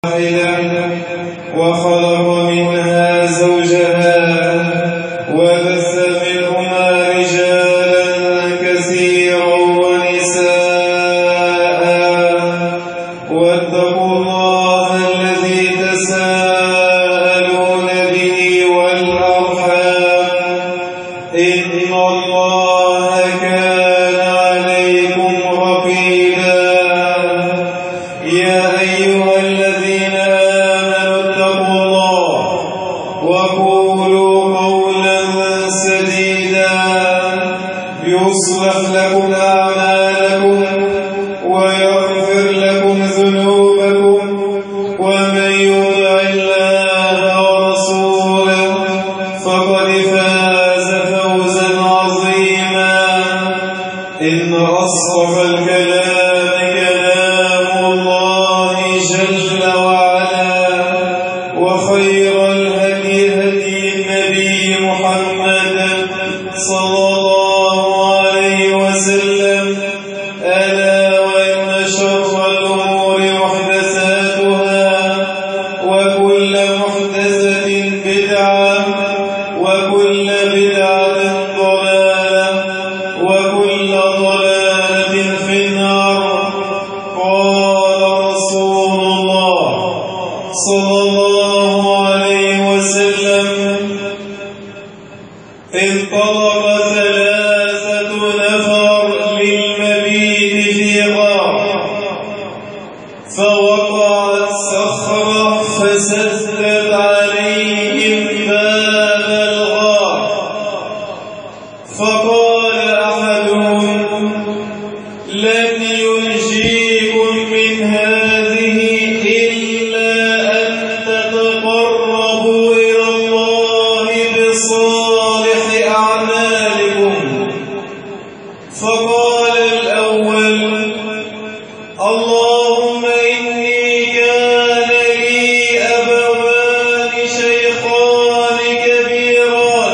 وخلق منها زوجها وبث منهما رجالا كثيرا ونساء واتقوا الله الذي تساءلون به والأرحام إن الله كان عليكم رقيبا يا أيها الذين آمنوا اتقوا الله وقولوا قولا سديدا يصلح لكم أعمالكم ويغفر لكم ذنوبكم ومن يطع الله ورسوله فقد فاز فوزا عظيما إن أصدق الكلام كلام الله جل وعلا وخير الهدي هدي النبي محمد صلى الله عليه وسلم ألا وإن شر الأمور محدثاتها وكل محدثة بدعة وكل بدعة ضلالة وكل ضلالة في النار قال رسول الله صلى الله عليه وسلم انطلق ثلاثة نفر للمبيت في غار فوقعت صخرة فسدت عليهم باب الغار فقال أحدهم لن ينجيكم من هذه إلا أن تتقربوا إلى الله بصالح أعمالكم فقال الأول اللهم إني كان لي أبوان شيخان كبيران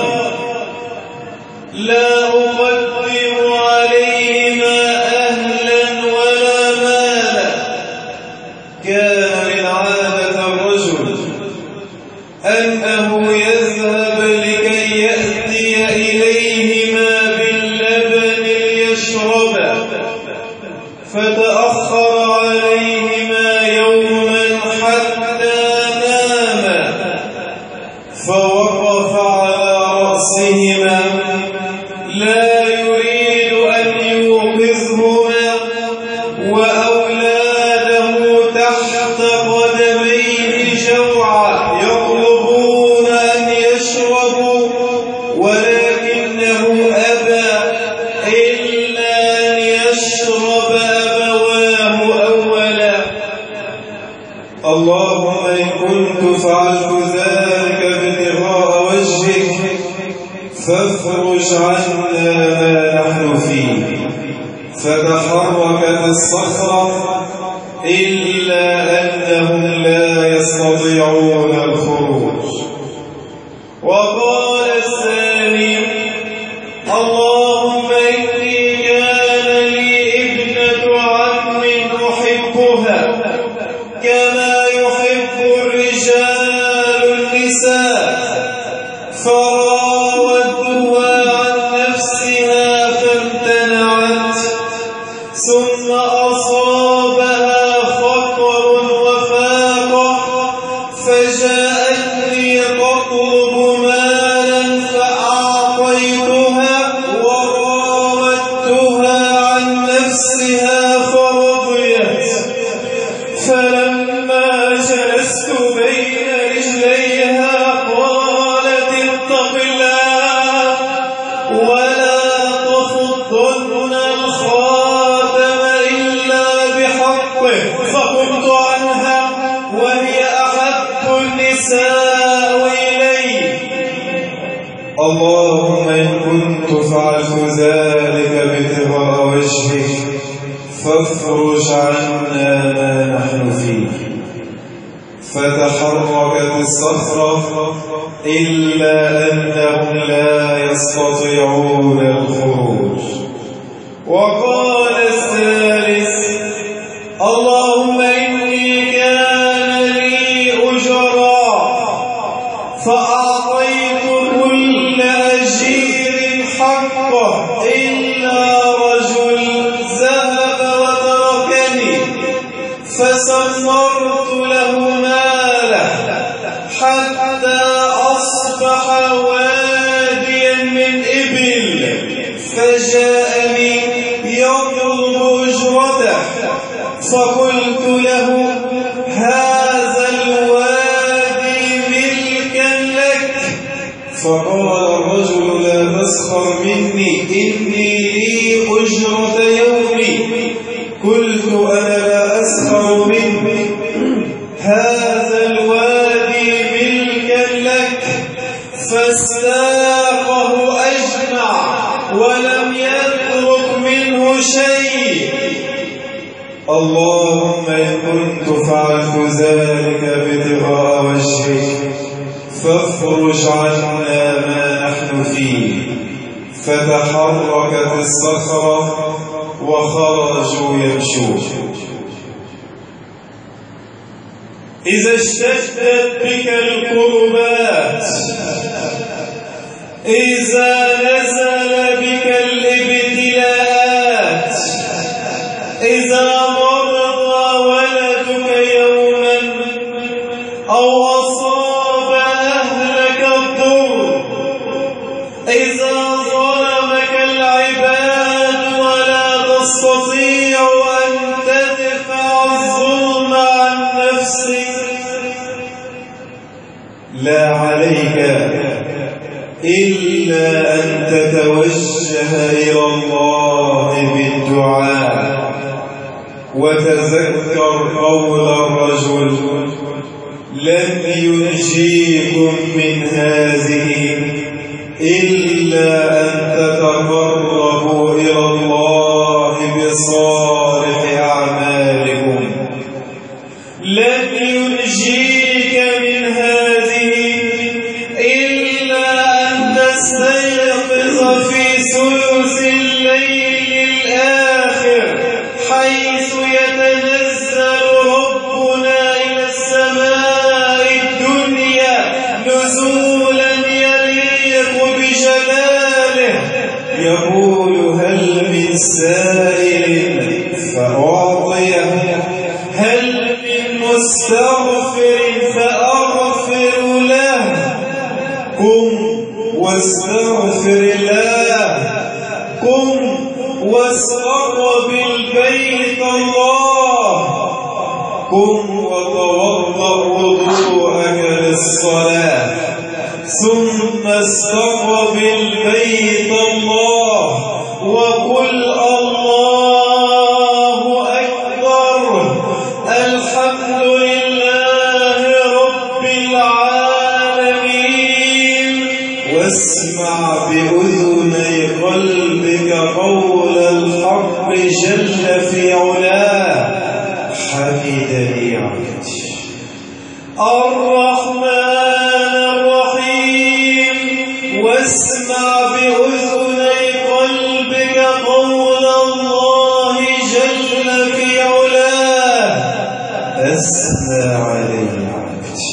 لا أقدم عليهما أهلا ولا مالا كان من عادة الرجل أنه يذهب لكي يأتي إليهما باللبن ليشربه فتأخر عليهما يوما حتى ناما فوقف على رأسهما لا يريد أن يوقظهما وأولاده تحت قدميه جوعا يطلبون أن يشربوا ولكنه أبى إلا أن يشرب أبواه أولا اللهم إن كنت فعلت ذلك ابتغاء وجهك فافرج عنا ما نحن فيه فتحركت الصخرة إلا أنهم لا يستطيعون الخروج وقال الثاني اللهم إني كان لي ابنة عم أحبها كما يحب الرجال النساء فراودتها عن نفسها فامتنعت ثم أصابها فقر وفاقة فجاءتني تطلب مالا فأعطيتها وراودتها عن نفسها فرضيت فلما جلست بين رجليها قالت اتق الله ولا تفضن الخاتم إلا بحقه فقمت عنها وهي أحب النساء إلي اللهم إن كنت فعلت ذلك ابتغاء وجهك فافرج عنا ما نحن فيه فتحركت الصخرة إلا أنهم لا يستطيعون الخروج وقال الثالث اللهم إني كان لي فقلت له هذا الوادي ملكا لك. فقال الرجل لا تسخر مني إني لي أجرة يومي. قلت أنا لا أسخر مني، هذا الوادي ملكا لك. فاستاقه أجمع ولم يترك منه شيء. اللهم إن كنت فعلت ذلك ابتغاء وجهك فافرج عنا ما نحن فيه. فتحركت الصخرة وخرجوا يمشون. إذا اشتدت بك الكربات، إذا نزل بك الابتلاءات، إذا مرض ولدك يوما أو أصاب أهلك الضر، إذا ظلمك العباد ولا تستطيع أن تدفع الظلم عن نفسك، لا عليك إلا أن تتوجه إلى الله بالدعاء. وتذكر قول الرجل لن ينجيكم من هذه إلا أن تتقربوا إلى الله بصالح أعمالكم. لن ينجيك من هذه إلا أن تستيقظ في ثلث الليل الآخر حيث يتنزل ربنا إلى السماء الدنيا نزولا يليق بجلاله، يقول هل من سائل فأعطيه، هل من مستغفر فأغفر له. قم واستغفر الله، قم واستقبل بيت الله، قم وتوضأ وضوءك للصلاة، ثم استقبل بيت الله وقل الله أكبر، الحمد لله رب العالمين. واسمع بأذني قلبك قول الحق جل في علاه حمدني عبدي الرحمن الرحيم. واسمع بأذني قلبك قول الله جل في علاه أثنى علي عبدي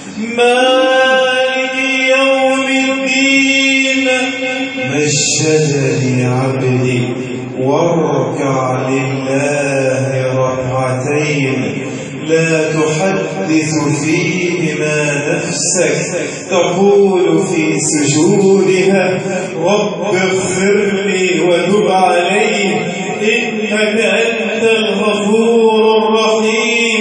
مالك يوم الدين. مجدني عبدي واركع لله ركعتين لا تحدث فيهما نفسك، تقول في سجودها رب اغفر لي وتب علي إنك أنت الغفور الرحيم.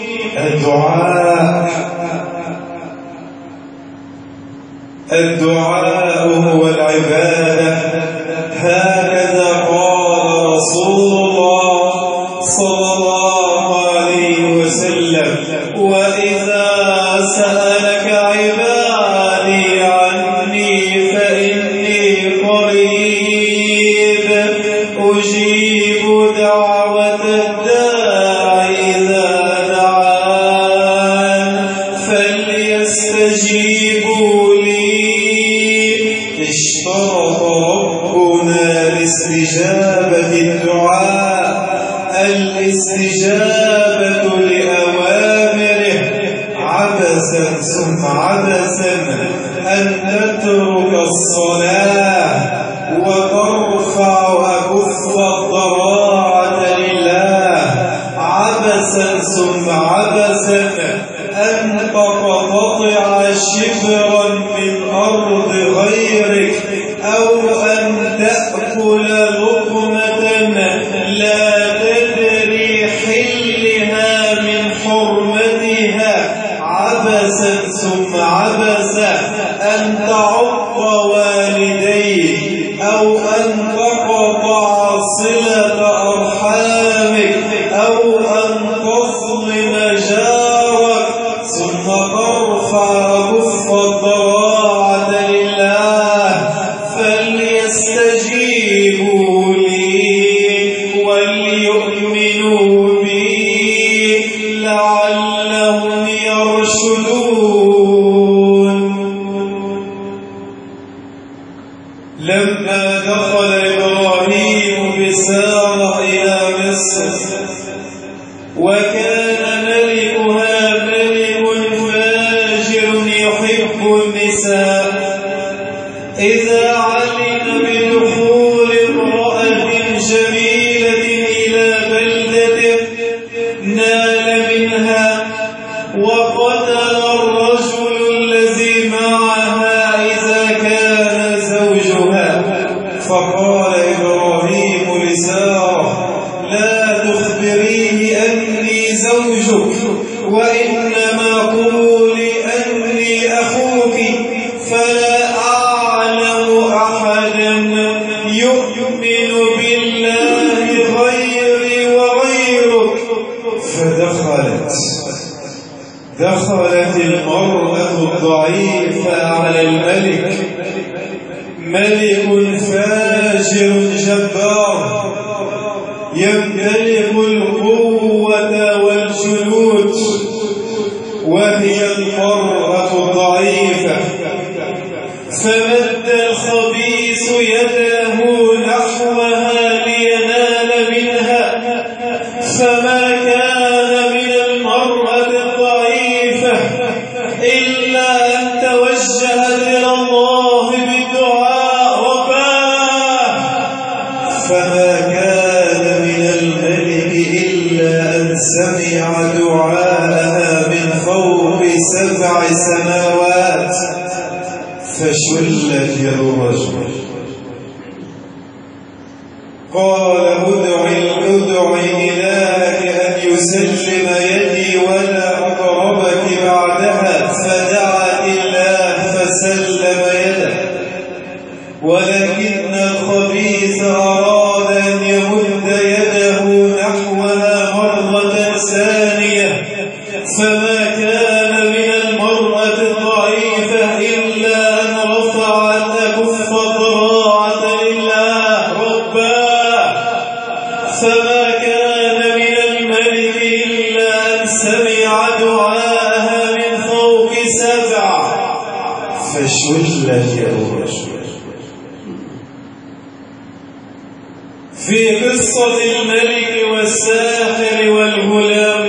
الدعاء هو العبادة، هكذا قال رسول الله صلى الله عليه وسلم. وإذا سألك عبادي عني فإني قريب أجيب دعوة الداع إذا دعان فليستجيبوا لي. اشترط ربنا لاستجابة الدعاء الاستجابة لأوامره. عبسا ثم عبسا أن تترك الصلاة وترفع أكف الضراعة لله. عبسا ثم عبسا أن تقتطع شبرا من أرض غيرك أو أن تأكل لقمة لا تدري حل عبسا ثم عبسا أن تعق والديك أو أن تقطع صلة أرحامك أو أن تظلم جارك ثم ترفع كف الضراعة لله فليستجيبوا لي وليؤمنوا بي لعلهم يرشدون. لما دخل إبراهيم بسارة إلى مصر وكان ملكها ملك فاجر يحب النساء، إذا علم بدخول امرأة جميلة إلى بلدته نال منها وقتل الرجل الذي معها إذا كان زوجها. فقال إبراهيم لسارة لا تخبريه أني زوجك وإنما قولي أني أخوك فلا أعلم أحدا يؤمن بالله غيري وغيرك. دخلت المرأة الضعيفة على الملك، ملك فاجر جبار يمتلك القوة والجنود، وهي المرأة الضعيفة. فمد الخبيث يده نحوها لينال منها، فما كان من المرأة الضعيفة إلا أن توجهت إلى الله بالدعاء رباه، فما كان من الملك إلا أن سمع دعاءها من فوق 7 سماوات فشلت يد الرجل. قال ادعي إلهك أن يسلم يدي ولا أقربك بعدها، فدعت الله فسلم يده، ولكن الخبيث أراد أن يمد يده نحوها مرة ثانية، فما كان من المرأة الضعيفة إلا أن رفعت كف الضراعة لله رباه، فما كان من الملك إلا أن سمع دعاءها من فوق 7 فشلت يد الرجل. في قصة الملك والساحر والغلام،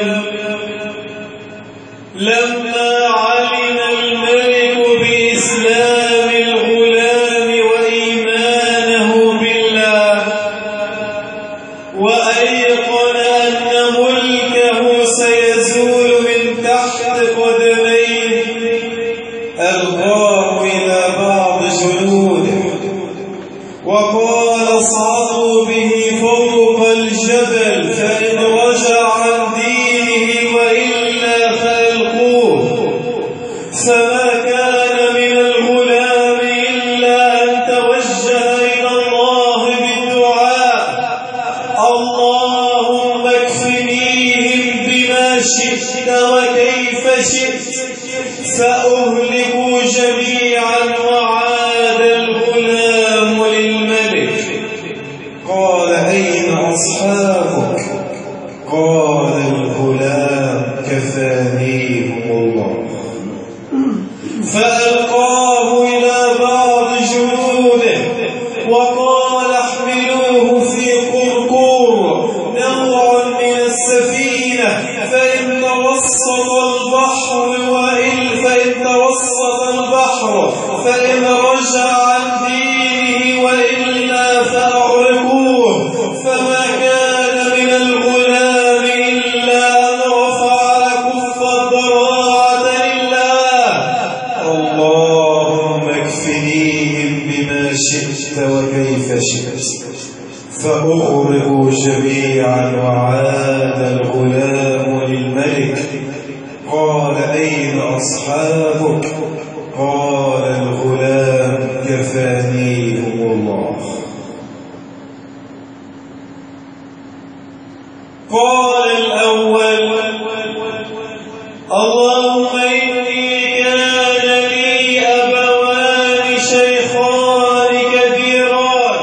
لما علم الملك بإسلام الغلام وإيمانه بالله وأيقن أن ملكه سيزول من تحت قدميه، ألقاه إلى بعض جنوده وقال اصعدوا به فوق الجبل فإن رجع عن دينه وإلا فألقوه. فما كان من الغلام إلا أن توجه إلى الله بالدعاء اللهم اكفنيهم بما شئت وكيف شئت فأهلكوا جميعا. وعاد الغلام للملك قال أين أصحابك؟ قال الغلام كفانيهم الله. فألقاه إلى بعض جنوده وقال احملوه في قرقور نوع من السفينة فإن توسط البحر فإن رجع عن دينه وإلا فأغرقوه. فما كان من الغلام إلا أن رفع كف الضراعة لله اللهم اكفنيهم بما شئت وكيف شئت فأغرقوا جميعا. وعاد الغلام للملك قال قال أين أصحابك؟ قال الغلام كفانيهم الله. قال الأول اللهم إني كان لي أبوان شيخان كبيران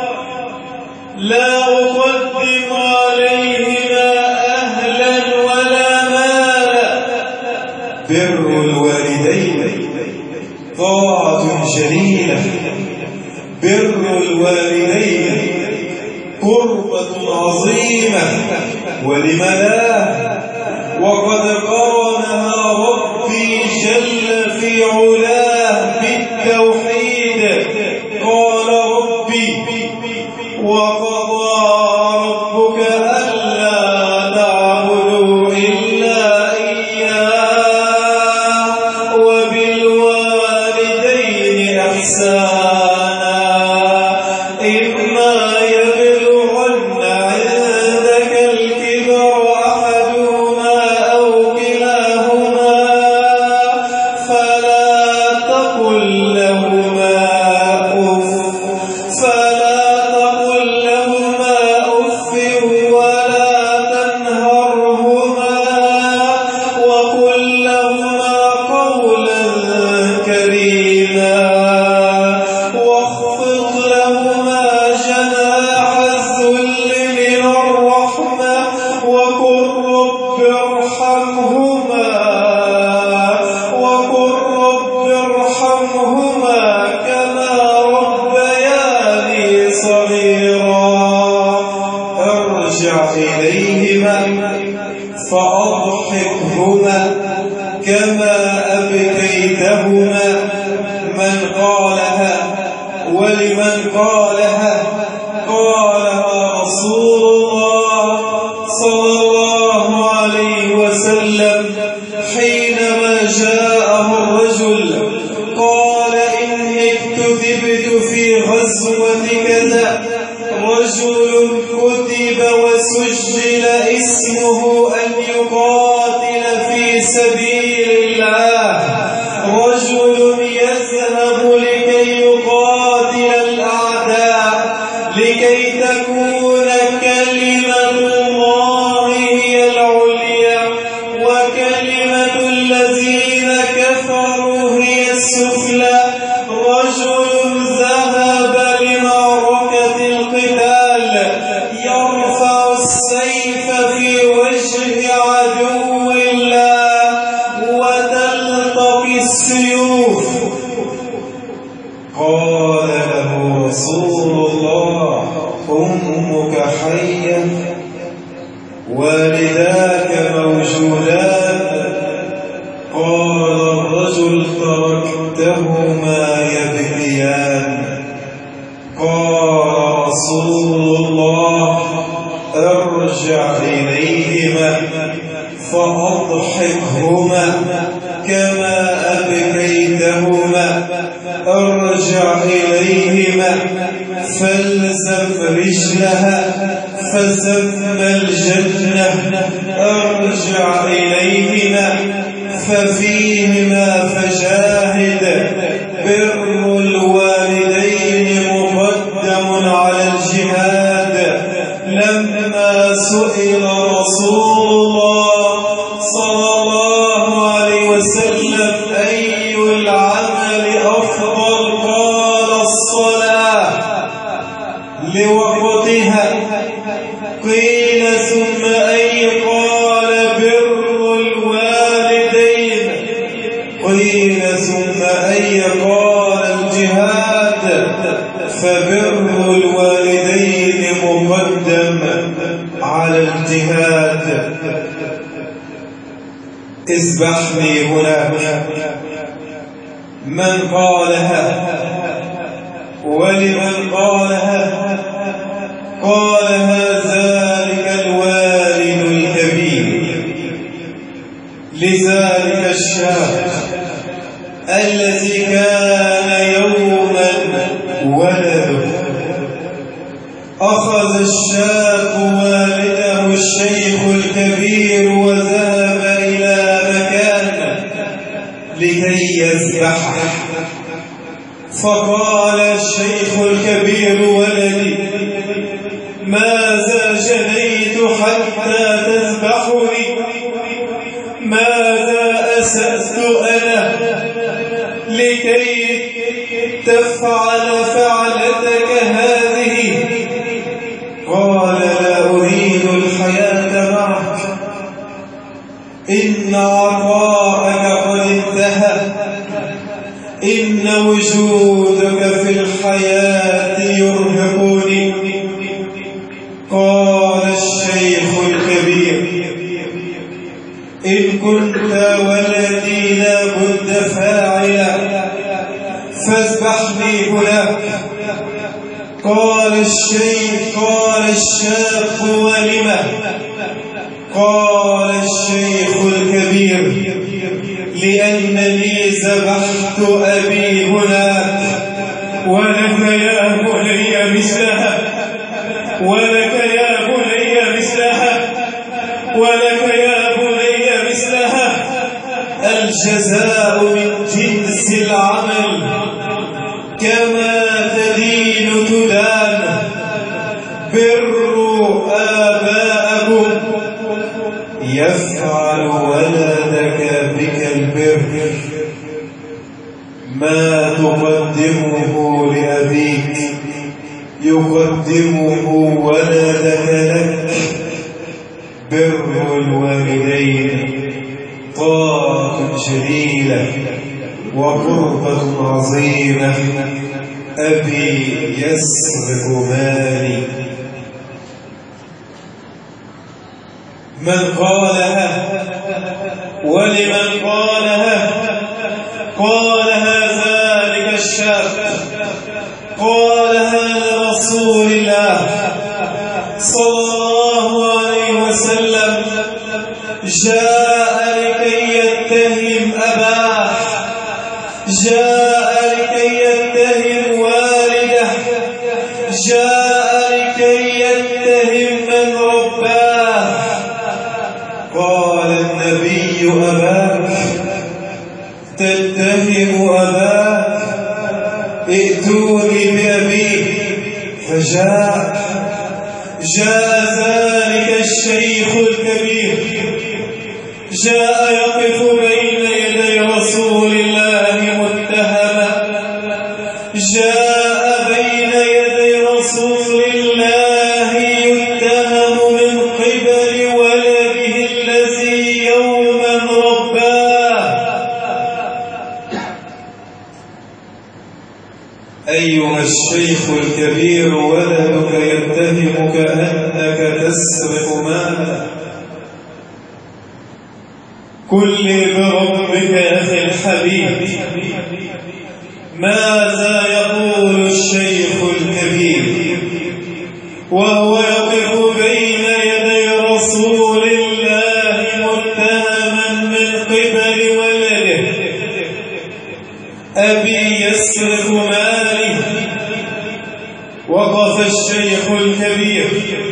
لا أقدم عليهما أهلا ولا مالا. بر الوالدين طاعة جليلة، بر الوالدين قربة عظيمة، ولم لا؟ وقد قرنها ربي جل في علاه بالتوحيد. قال ربي وقضى ربك ألا تعبدوا إلا إياه وبالوالدين إحسانا إما يبلغن عندك الكبر أحدهما أو كلاهما فلا تقل لهما أف ولا تنهرهما وقل لهما قولا كريما واخفض لهما جناح الذل من الرحمة وقل رب ارحمهما كما ربياني صغيرا. ارجع إليهما فأضحكهما كما أبكيتهما. من قالها ولمن قالها؟ قالها رسول الله صلى الله عليه وسلم حينما جاءه الرجل قال إني اكتذبت في غزوة كذا. رجل كتب وسجل اسمه أن يقاتل في سبيل الله، رجل يذهب لكي يقاتل الأعداء لكي تكون كلمة الله هي العليا وكلمة الذين كفروا هي السفلى. رجل ذهب لمعركة القتال يرفع السيف في وجه عدو الله وتلتقي السيوف. قال له رسول الله أمك حية والداك موجودان؟ قال الرجل تركتهما يبكيان. قال رسول الله ارجع إليهما فأضحكهما كما أبكيتهما. ارجع إليهما فالزم رجلها فزم الجنة. ارجع إليهما ففيهما فجاهد. بر الوالدين مقدم على الجهاد. لما سئل رسول الله صلى الله عليه وسلم أي العمل أفضل؟ قال الصلاة لوقتها. قيل ثم أي؟ قال بر الوالدين. قيل ثم أي؟ قال الجهاد. فبر الوالدين مقدم على الجهاد. اسبحني هناك من قالها ولمن قالها؟ قالها ذلك الوالد الكبير لذلك الشاب الذي كان يوما ولده. أخذ الشاب والده الشيخ الكبير وذهب إلى مكان لكي يذبحه. فقال الشيخ الكبير: ولدي، ماذا جنيت حتى تذبحني؟ ماذا أسأت أنا لكي تفعل فعلتك هذه؟ قال: لا أريد الحياة معك، إن عطاءك قد انتهى، إن وجودك في الحياة يرهقني. قال الشيخ الكبير: إن كنت ولدي لا بد فاعلا فاذبحني هناك. قال الشاب: ولم؟ قال الشيخ الكبير: لأنني ذبحت أبي هناك، ولك يا بني مثلها، ولك يا بني مثلها، ولك يا بني مثلها. الجزاء من جنس العمل، كما تدين تدان. بروا آباءكم يفعل ولدك بك البر. ما تقدمه لأبيك يقدمه ولدك لك. بر الوالدين طاعة جليلة وقربة عظيمة. أبي يسرق مالي. من قالها؟ ولمن قالها؟ قالها ذلك الشاب، قالها لرسول الله صلى الله عليه وسلم. جاء لكي يتهم أباه، جاء لكي يتهم والده، جاء لكي يتهم من رباه. قال النبي: أباك تتهم أباك؟ ائتوني بأبيه. فجاء ذلك الشيخ الكبير، جاء يقف بين يدي رسول الله متهما، جاء بين يدي رسول الله يتهم من قبل ولده الذي يوما رباه. أيها الشيخ الكبير، ولدك يتهمك أنك تسرق ماله. كل بربك أخي الحبيب. ماذا يقول الشيخ الكبير وهو يقف بين يدي رسول الله متهما من قبل ولده؟ أبي يسرق مالي. وقف الشيخ الكبير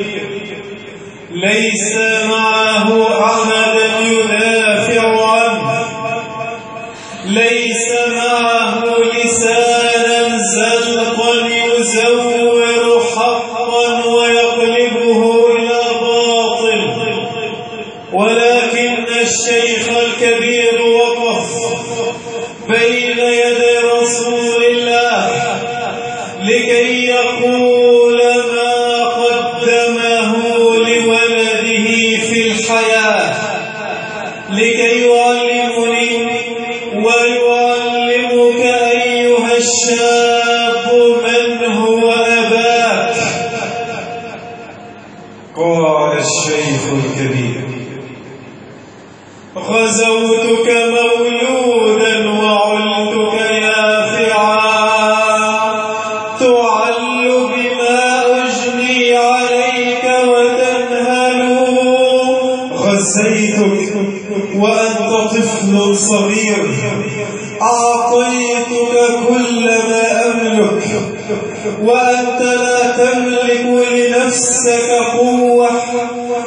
ليس معه أحد يدافع عنه، ليس معه لسانا زلقا يزور حقا ويقلبه إلى باطل، ولكن الشيخ الكبير وقف بين يدي رسول الله لكي يقول ما قدمه لولده في الحياة، لكي يعلمني ويعلمك أيها الشاب من هو أباك. قال الشيخ الكبير: غزوتك مولودا وعلتك يافعا، تعل بما أجني عليك وتنهل. غزيتك وأنت طفل صغير، أعطيتك كل ما أملك وأنت لا تملك لنفسك قوة،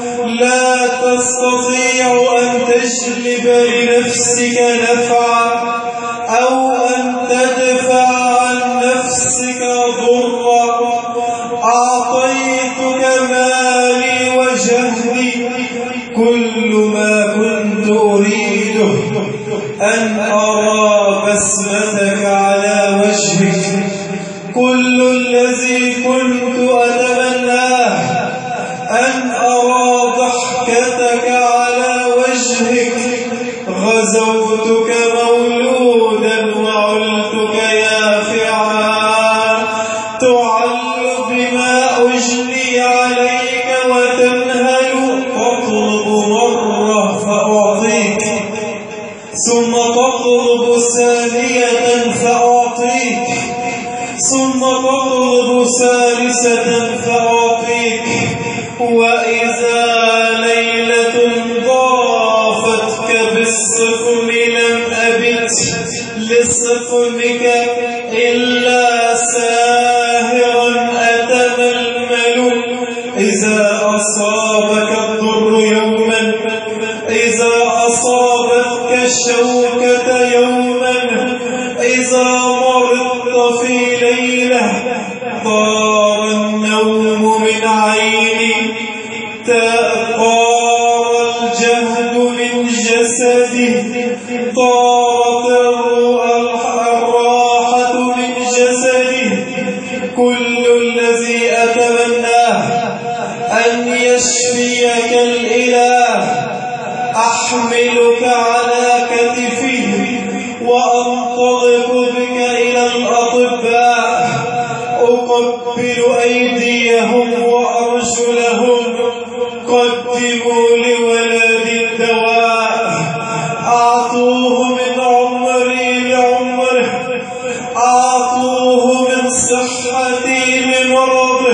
لا تستطيع أن تجلب لنفسك نفعا، أن أرى بسمتك على وجهك. كل الذي كنت أتمناه أن أرى ضحكتك على وجهك. غزوتك مولودا وعلتك يافعا، تعل بما أجني عليك وتنهل، تطلب مرة فأعطيك، ثم تطلب ثانية فأعطيك، ثم تطلب ثالثة فأعطيك. وإذا ليلة ضافتك بالسقم لم أبت لسقمك إلا ساهرا أتململ. إذا أصابك الضر يوما، إذا أصابتك الشوكة يوما، إذا مرضت في ليلة، طار النوم من عيني، طار الجهد من جسدي، طارت الراحة من جسدي. كل الذي أتمناه أن يشفيك الإله. أحملك على كتفي وأنطلق بك إلى الأطباء، أقبل أيديهم وأرجلهم. قدموا لولدي الدواء، أعطوه من عمري لعمره، أعطوه من صحتي لمرضه،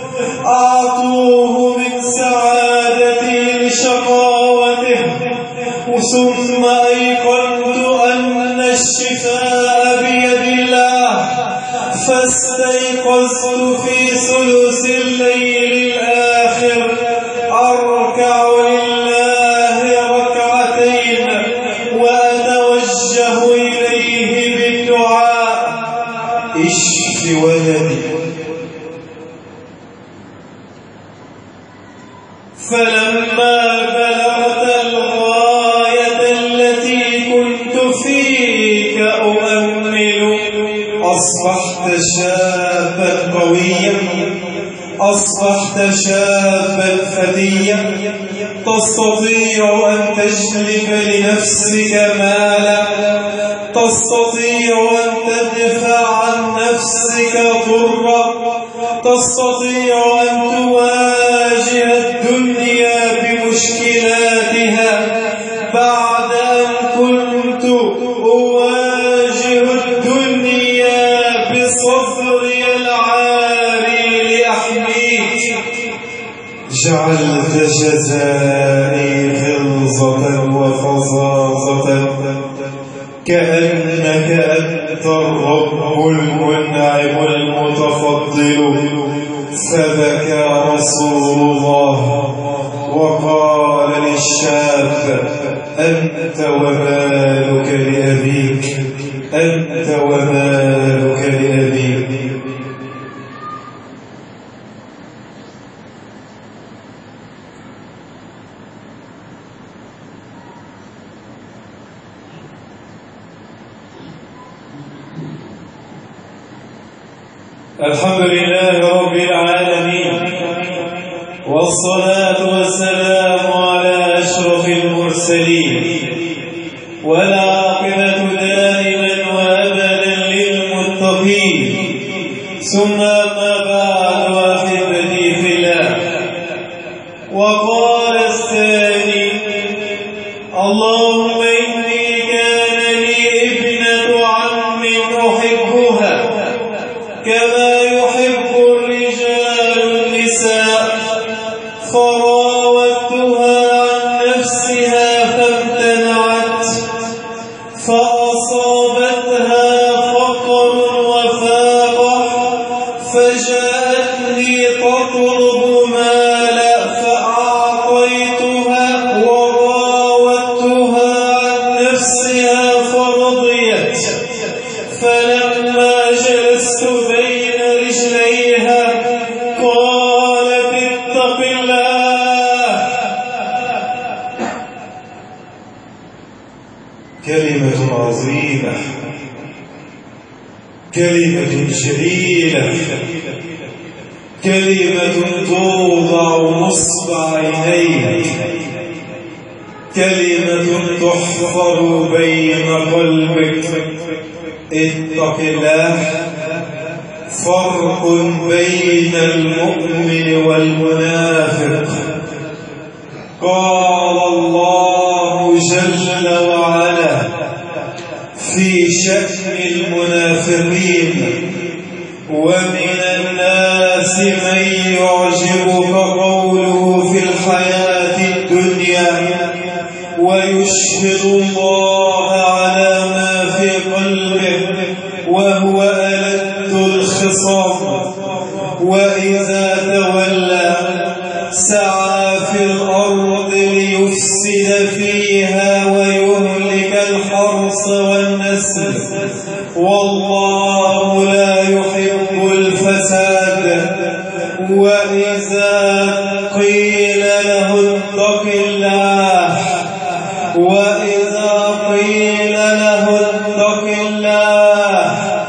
أعطوه من سعادتي لشقاوته. ثم أيقنت أن الشفاء بيد الله، فاستيقظت في ثلث الليل الآخر أركع لله ركعتين وأتوجه إليه بالدعاء. اشف ولدي. فلما بلغت الغاية التي كنت فيك أؤمل، أصبحت شابا قويا، أصبحت شابا فتيا، تستطيع أن تجلب لنفسك مالا، تستطيع أن تدفع عن نفسك ضرا، تستطيع أن تواجه الدنيا بمشكلاتها بعد أن كنت أواجه الدنيا بصدري العاري لأحميك. جعلت جزائي غلظة وفظاظة، كأنك أنت الرب المنعم المتفضل. فبكى رسول الله وقال للشاب: أنت ومالك لأبيك، أنت ومالك لأبيك. الحمد لله رب العالمين، والصلاة والسلام على أشرف المرسلين، والعاقبة دائما وأبدا للمتقين. ثم ما بعد، أحبتي في الله. وقال الثاني: اللهم إني كان لي ابنة عم أحبها كما يحب الرجال النساء، فراودتها عن نفسها فامتنعت، فأصابتها فقر وفاقة، فجاءتني تطلب مالا فأعطيتها، وراودتها عن نفسها فرضيت. فلما جلست بين رجليها قالت: اتق الله. كلمة عظيمة، كلمة جليلة، كلمة توضع نصب عينيك، كلمة تحفر بين قلبك. اتق الله. فرق بين المؤمن والمنافق. قال الله جل وعلا في شأن المنافقين: ومن الناس من يعجبك قوله في الحياة الدنيا ويشهد الله على ما في قلبه وهو ألد الخصام، وإذا تولى سعى في الأرض ليفسد فيها ويهلك الحرث والنسل، والله لا يحب الفساد. وإذا قيل له اتق الله، وإذا قيل له اتق الله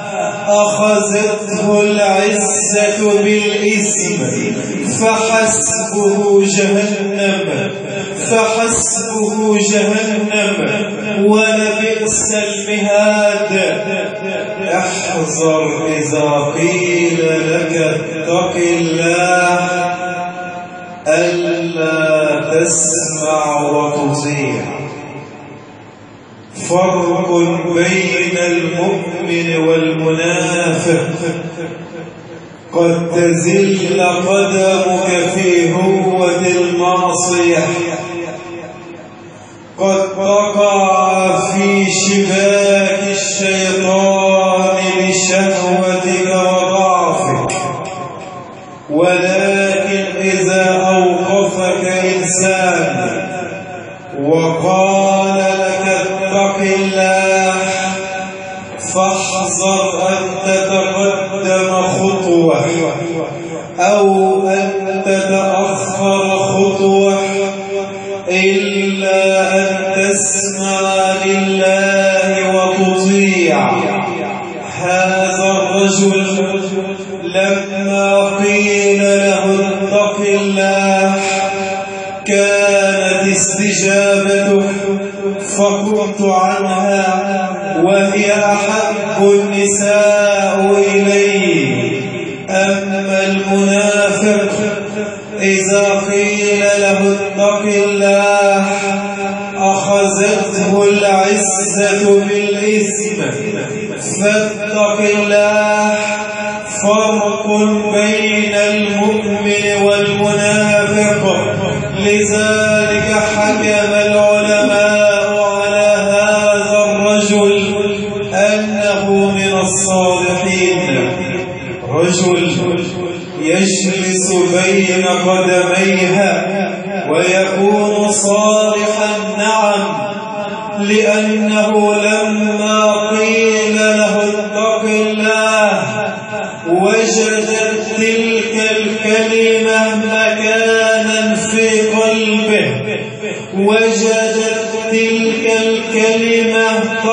أخذته العزة بالإثم فحسبه جهنم، فحسبه جهنم ولبئس المهاد. احذر إذا قيل لك اتق الله ألا تسمع وتطيع. فرق بين المؤمن والمنافق. قد تزل قدمك في هوة المعصية، قد تقع في شباك الشيطان بشهوتك وضعفك، ولكن إذا أوقفك إنسان وقال لك اتق الله فاحذر أن تتقدم خطوة أو أن تتأخر خطوة إلا أن تسمع لله وتطيع. هذا الرجل لما قيل له اتق الله كانت استجابته فقمت عنها وهي أحب النساء إليه. أما المنافق إذا قيل له اتق الله أخذته العزة بالإثم. فاتق الله. فرق بين المؤمن والمنافق. لذلك حكم العلماء على هذا الرجل أنه من الصالحين. رجل يجلس بين قدميها ويكون صالحا، نعم، لأنه لما قيل له اتق الله وجدت تلك الكلمة مكانا في قلبه، وجدت تلك الكلمة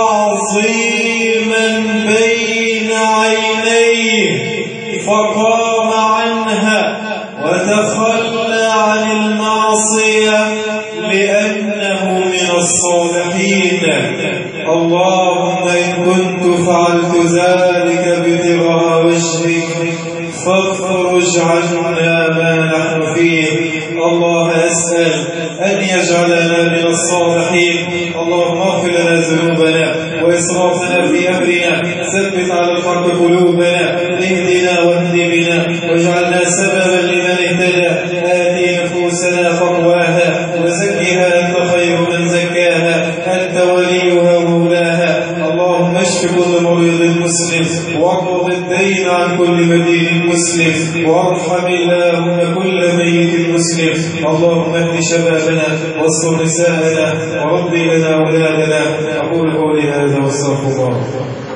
تعظيما بين عينيه فقام عنها وتخلى عن المعصية لأنه من الصالحين. اللهم إن كنت فعلت ذلك ابتغاء وجهك فاخرج عنا ما نحن فيه. الله أسأل أن يجعلنا من الصالحين. اللهم اغفر لنا ذنوبنا وإسرافنا في أمرنا، ثبت على الحق قلوبنا، اهدنا واهد بنا واجعلنا سببا لمن اهتدى. آتي نفوسنا تقواها وزكها أنت خير من زكاها، أنت وليها ومولاها. اللهم اشف كل مريض مسلم واقض الدين عن كل مدين مسلم وارحم اللهم كل ميت مسلم. اللهم اهد شبابنا واستر نساءنا ورب لنا أولادنا. أقول قولي هذا واستغفر الله.